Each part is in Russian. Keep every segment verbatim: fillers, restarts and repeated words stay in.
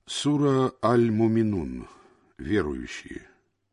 Сура Аль-Муминун. Верующие.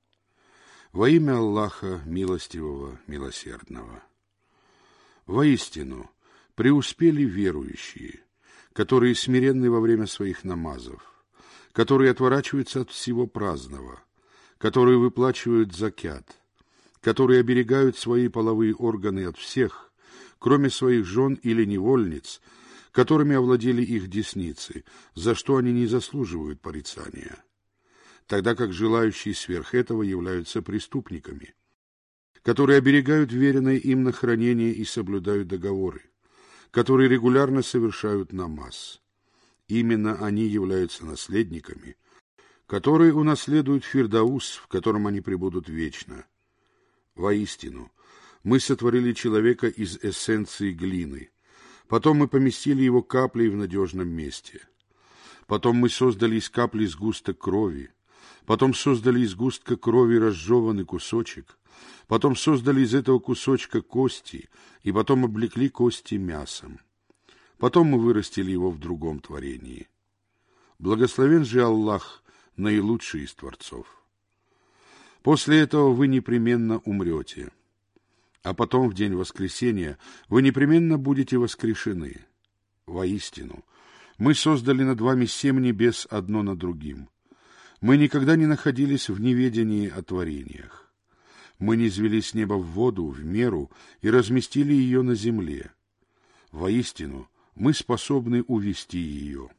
Во имя Аллаха, милостивого, милосердного. Воистину, преуспели верующие, которые смиренны во время своих намазов, которые отворачиваются от всего праздного, которые выплачивают закят, которые оберегают свои половые органы от всех, кроме своих жен или невольниц, которыми овладели их десницы, за что они не заслуживают порицания, тогда как желающие сверх этого являются преступниками, которые оберегают веренное им на хранение и соблюдают договоры, которые регулярно совершают намаз. Именно они являются наследниками, которые унаследуют Фирдаус, в котором они пребудут вечно. Воистину, мы сотворили человека из эссенции глины, потом мы поместили его каплей в надежном месте. Потом мы создали из капли сгусток крови. Потом создали из сгустка крови разжеванный кусочек. Потом создали из этого кусочка кости, и потом облекли кости мясом. Потом мы вырастили его в другом творении. Благословен же Аллах, наилучший из творцов. После этого вы непременно умрете. А потом, в день воскресения, вы непременно будете воскрешены. Воистину, мы создали над вами семь небес одно над другим. Мы никогда не находились в неведении о творениях. Мы низвели с неба в воду, в меру, и разместили ее на земле. Воистину, мы способны увести ее.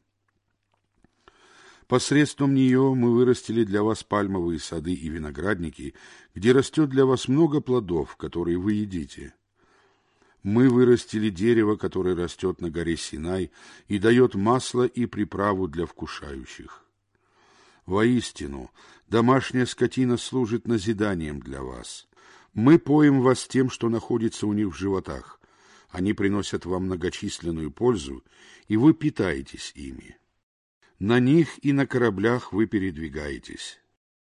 Посредством нее мы вырастили для вас пальмовые сады и виноградники, где растет для вас много плодов, которые вы едите. Мы вырастили дерево, которое растет на горе Синай и дает масло и приправу для вкушающих. Воистину, домашняя скотина служит назиданием для вас. Мы поим вас тем, что находится у них в животах. Они приносят вам многочисленную пользу, и вы питаетесь ими. На них и на кораблях вы передвигаетесь.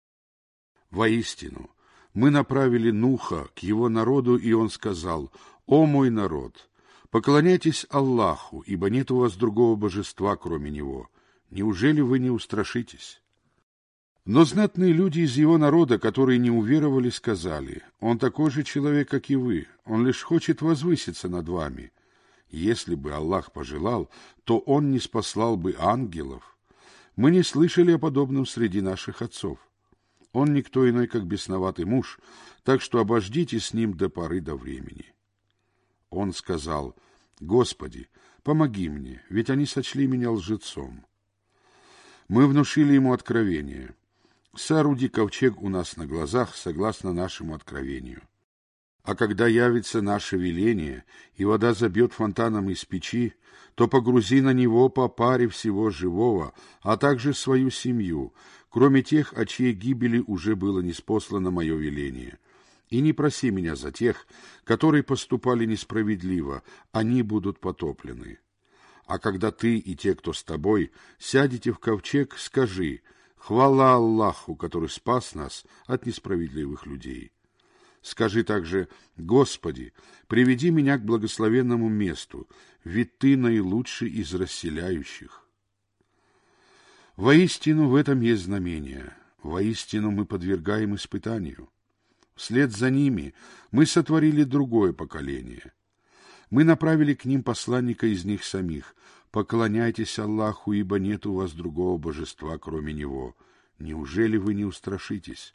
Воистину, мы направили Нуха к его народу, и он сказал: «О мой народ, поклоняйтесь Аллаху, ибо нет у вас другого божества, кроме Него. Неужели вы не устрашитесь?» Но знатные люди из его народа, которые не уверовали, сказали: «Он такой же человек, как и вы, он лишь хочет возвыситься над вами. Если бы Аллах пожелал, то он не спаслал бы ангелов. Мы не слышали о подобном среди наших отцов. Он никто иной, как бесноватый муж, так что обождите с ним до поры до времени». Он сказал: «Господи, помоги мне, ведь они сочли меня лжецом». Мы внушили ему откровение: «Сооруди ковчег у нас на глазах, согласно нашему откровению. А когда явится наше веление, и вода забьет фонтаном из печи, то погрузи на него по паре всего живого, а также свою семью, кроме тех, о чьей гибели уже было ниспослано мое веление. И не проси меня за тех, которые поступали несправедливо, они будут потоплены. А когда ты и те, кто с тобой, сядете в ковчег, скажи: хвала Аллаху, который спас нас от несправедливых людей. Скажи также: Господи, приведи меня к благословенному месту, ведь Ты наилучший из расселяющих. Воистину в этом есть знамение, воистину мы подвергаем испытанию. Вслед за ними мы сотворили другое поколение. Мы направили к ним посланника из них самих: поклоняйтесь Аллаху, ибо нет у вас другого божества, кроме Него. Неужели вы не устрашитесь?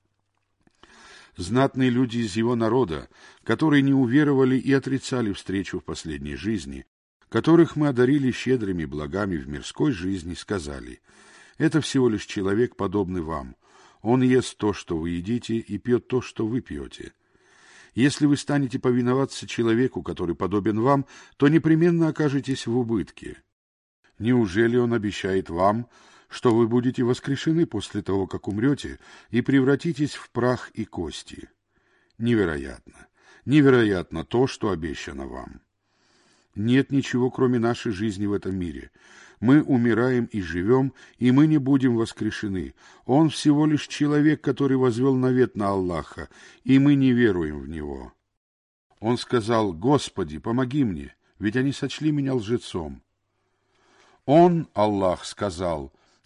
Знатные люди из его народа, которые не уверовали и отрицали встречу в последней жизни, которых мы одарили щедрыми благами в мирской жизни, сказали: это всего лишь человек, подобный вам. Он ест то, что вы едите, и пьет то, что вы пьете. Если вы станете повиноваться человеку, который подобен вам, то непременно окажетесь в убытке. Неужели он обещает вам, что вы будете воскрешены после того, как умрете, и превратитесь в прах и кости? Невероятно, невероятно то, что обещано вам. Нет ничего, кроме нашей жизни в этом мире. Мы умираем и живем, и мы не будем воскрешены. Он всего лишь человек, который возвел навет на Аллаха, и мы не веруем в Него. Он сказал: «Господи, помоги мне, ведь они сочли меня лжецом». Он, Аллах, сказал: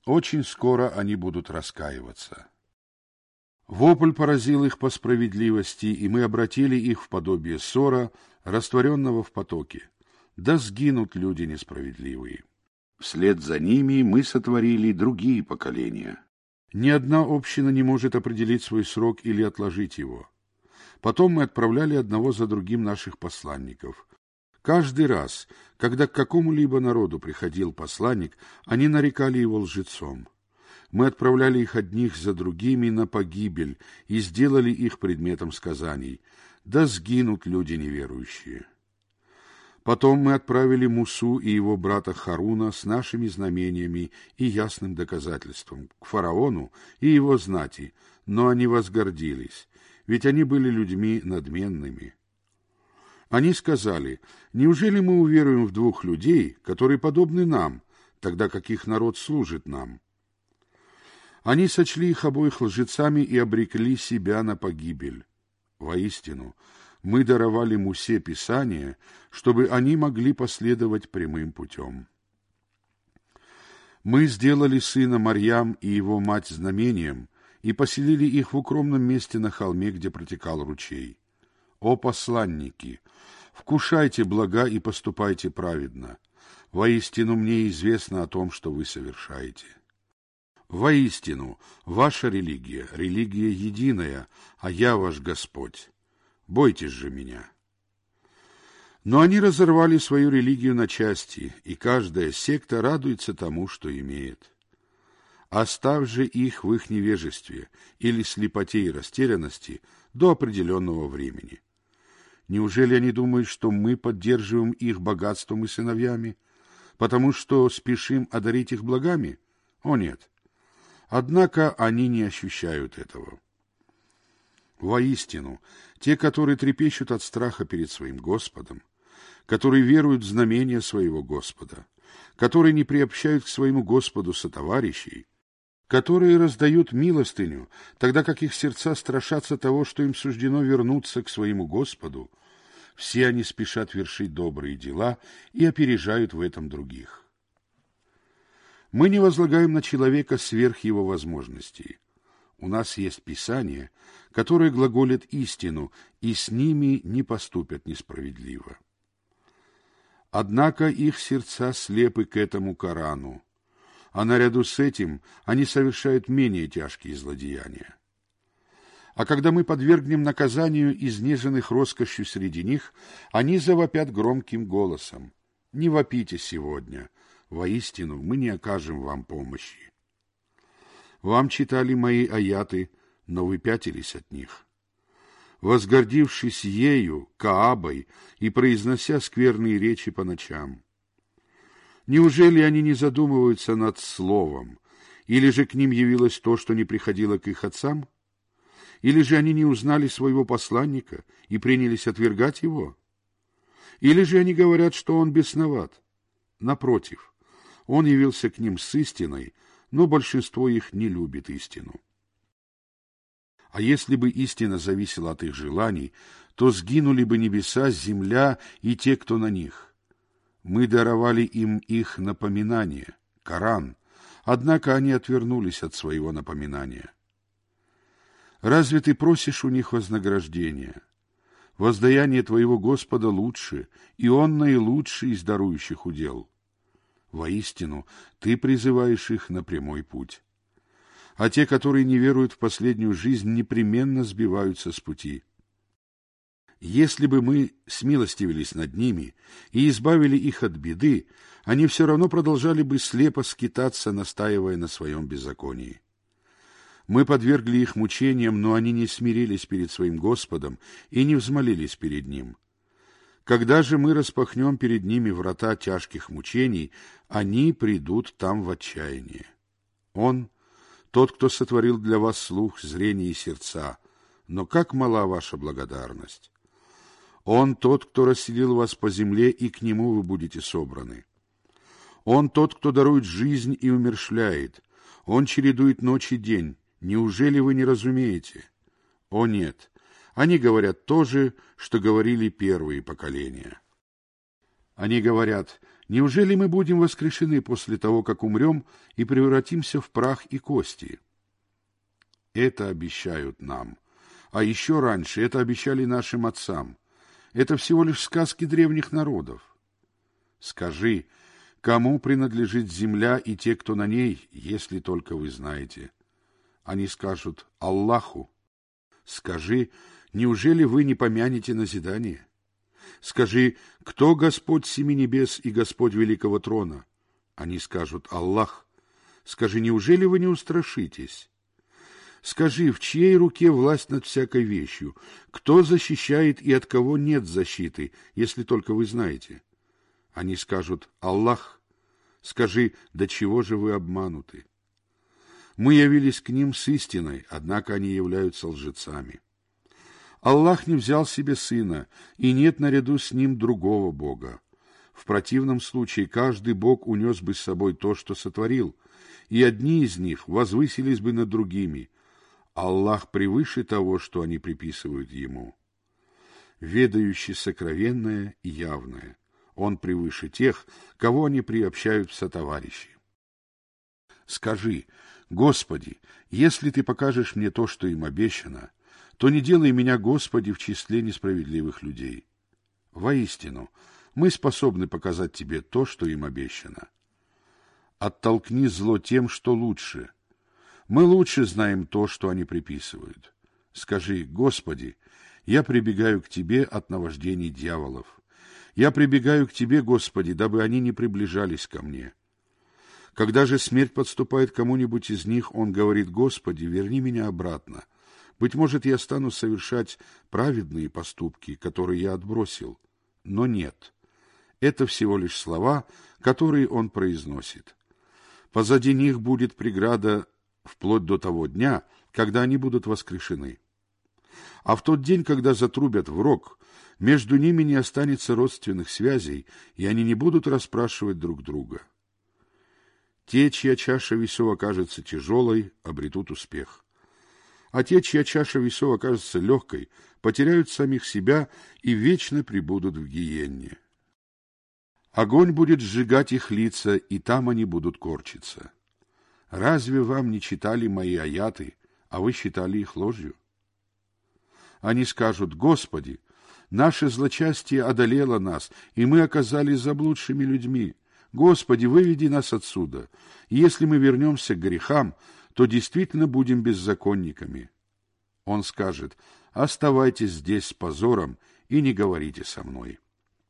Очень скоро они будут раскаиваться. Вопль поразил их по справедливости, и мы обратили их в подобие ссора, растворенного в потоке. Да сгинут люди несправедливые. Вслед за ними мы сотворили другие поколения. Ни одна община не может определить свой срок или отложить его. Потом мы отправляли одного за другим наших посланников. Каждый раз, когда к какому-либо народу приходил посланник, они нарекали его лжецом. Мы отправляли их одних за другими на погибель и сделали их предметом сказаний. Да сгинут люди неверующие. Потом мы отправили Мусу и его брата Харуна с нашими знамениями и ясным доказательством к фараону и его знати, но они возгордились, ведь они были людьми надменными. Они сказали: неужели мы уверуем в двух людей, которые подобны нам, тогда как их народ служит нам? Они сочли их обоих лжецами и обрекли себя на погибель. Воистину, мы даровали Мусе Писание, чтобы они могли последовать прямым путем. Мы сделали сына Марьям и его мать знамением и поселили их в укромном месте на холме, где протекал ручей. О посланники, вкушайте блага и поступайте праведно. Воистину мне известно о том, что вы совершаете. Воистину, ваша религия — религия единая, а я ваш Господь. Бойтесь же меня. Но они разорвали свою религию на части, и каждая секта радуется тому, что имеет. Оставь же их в их невежестве или слепоте и растерянности до определенного времени. Неужели они думают, что мы поддерживаем их богатством и сыновьями, потому что спешим одарить их благами? О нет! Однако они не ощущают этого. Воистину, те, которые трепещут от страха перед своим Господом, которые веруют в знамения своего Господа, которые не приобщают к своему Господу сотоварищей, которые раздают милостыню, тогда как их сердца страшатся того, что им суждено вернуться к своему Господу, все они спешат вершить добрые дела и опережают в этом других. Мы не возлагаем на человека сверх его возможностей. У нас есть Писание, которое глаголит истину, и с ними не поступят несправедливо. Однако их сердца слепы к этому Корану, а наряду с этим они совершают менее тяжкие злодеяния. А когда мы подвергнем наказанию изнеженных роскошью среди них, они завопят громким голосом: «Не вопите сегодня, воистину мы не окажем вам помощи». Вам читали мои аяты, но вы пятились от них. Возгордившись ею, Каабой, и произнося скверные речи по ночам. Неужели они не задумываются над словом, или же к ним явилось то, что не приходило к их отцам? Или же они не узнали своего посланника и принялись отвергать его? Или же они говорят, что он бесноват? Напротив, он явился к ним с истиной, но большинство их не любит истину. А если бы истина зависела от их желаний, то сгинули бы небеса, земля и те, кто на них. Мы даровали им их напоминание, Коран, однако они отвернулись от своего напоминания. Разве ты просишь у них вознаграждения? Воздаяние твоего Господа лучше, и Он наилучший из дарующих удел. Воистину, ты призываешь их на прямой путь. А те, которые не веруют в последнюю жизнь, непременно сбиваются с пути. Если бы мы смилостивились над ними и избавили их от беды, они все равно продолжали бы слепо скитаться, настаивая на своем беззаконии. Мы подвергли их мучениям, но они не смирились перед своим Господом и не взмолились перед Ним. Когда же мы распахнем перед ними врата тяжких мучений, они придут там в отчаяние. Он — тот, кто сотворил для вас слух, зрение и сердца, но как мала ваша благодарность! Он тот, кто расселил вас по земле, и к Нему вы будете собраны. Он тот, кто дарует жизнь и умерщвляет. Он чередует ночь и день. Неужели вы не разумеете? О нет! Они говорят то же, что говорили первые поколения. Они говорят: Неужели мы будем воскрешены после того, как умрем, и превратимся в прах и кости? Это обещают нам. А еще раньше это обещали нашим отцам. Это всего лишь сказки древних народов. Скажи, кому принадлежит земля и те, кто на ней, если только вы знаете? Они скажут: Аллаху. Скажи, неужели вы не помянете назидание? Скажи, кто Господь семи небес и Господь великого трона? Они скажут: Аллах. Скажи, неужели вы не устрашитесь? Скажи, в чьей руке власть над всякой вещью? Кто защищает и от кого нет защиты, если только вы знаете? Они скажут: Аллах. Скажи, до чего же вы обмануты? Мы явились к ним с истиной, однако они являются лжецами. Аллах не взял себе сына, и нет наряду с ним другого Бога. В противном случае каждый Бог унес бы с собой то, что сотворил, и одни из них возвысились бы над другими. Аллах превыше того, что они приписывают Ему. Ведающий сокровенное и явное. Он превыше тех, кого они приобщают в сотоварищи. Скажи: Господи, если Ты покажешь мне то, что им обещано, то не делай меня, Господи, в числе несправедливых людей. Воистину, мы способны показать Тебе то, что им обещано. Оттолкни зло тем, что лучше. Мы лучше знаем то, что они приписывают. Скажи: Господи, я прибегаю к Тебе от наваждений дьяволов. Я прибегаю к Тебе, Господи, дабы они не приближались ко мне. Когда же смерть подступает к кому-нибудь из них, он говорит: Господи, верни меня обратно. Быть может, я стану совершать праведные поступки, которые я отбросил. Но нет. Это всего лишь слова, которые он произносит. Позади них будет преграда вплоть до того дня, когда они будут воскрешены. А в тот день, когда затрубят в рог, между ними не останется родственных связей, и они не будут расспрашивать друг друга. Те, чья чаша весов окажется тяжелой, обретут успех. А те, чья чаша весов окажется легкой, потеряют самих себя и вечно пребудут в гиенне. Огонь будет сжигать их лица, и там они будут корчиться. Разве вам не читали мои аяты, а вы считали их ложью? Они скажут: Господи, наше злочастие одолело нас, и мы оказались заблудшими людьми. Господи, выведи нас отсюда. И если мы вернемся к грехам, то действительно будем беззаконниками. Он скажет: оставайтесь здесь с позором и не говорите со мной.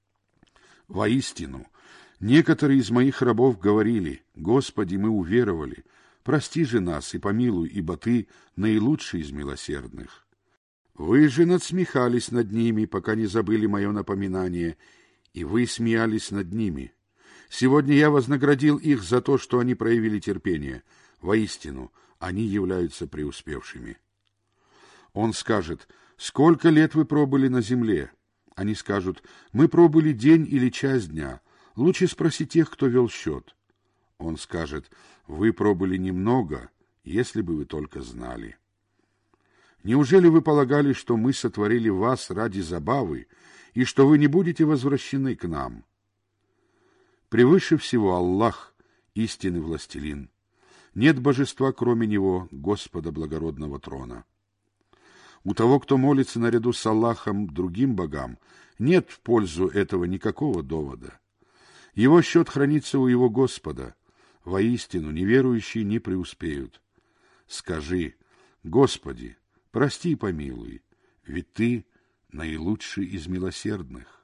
Воистину, некоторые из моих рабов говорили: Господи, мы уверовали, прости же нас и помилуй, ибо Ты наилучший из милосердных. Вы же надсмехались над ними, пока не забыли мое напоминание, и вы смеялись над ними. Сегодня я вознаградил их за то, что они проявили терпение. Воистину, они являются преуспевшими. Он скажет: сколько лет вы пробыли на земле? Они скажут: мы пробыли день или час дня. Лучше спроси тех, кто вел счет. Он скажет: вы пробыли немного, если бы вы только знали. Неужели вы полагали, что мы сотворили вас ради забавы, и что вы не будете возвращены к нам? Превыше всего Аллах, истинный властелин. Нет божества, кроме Него, Господа благородного трона. У того, кто молится наряду с Аллахом другим богам, нет в пользу этого никакого довода. Его счет хранится у его Господа. Воистину, неверующие не преуспеют. Скажи: Господи, прости и помилуй, ведь Ты наилучший из милосердных.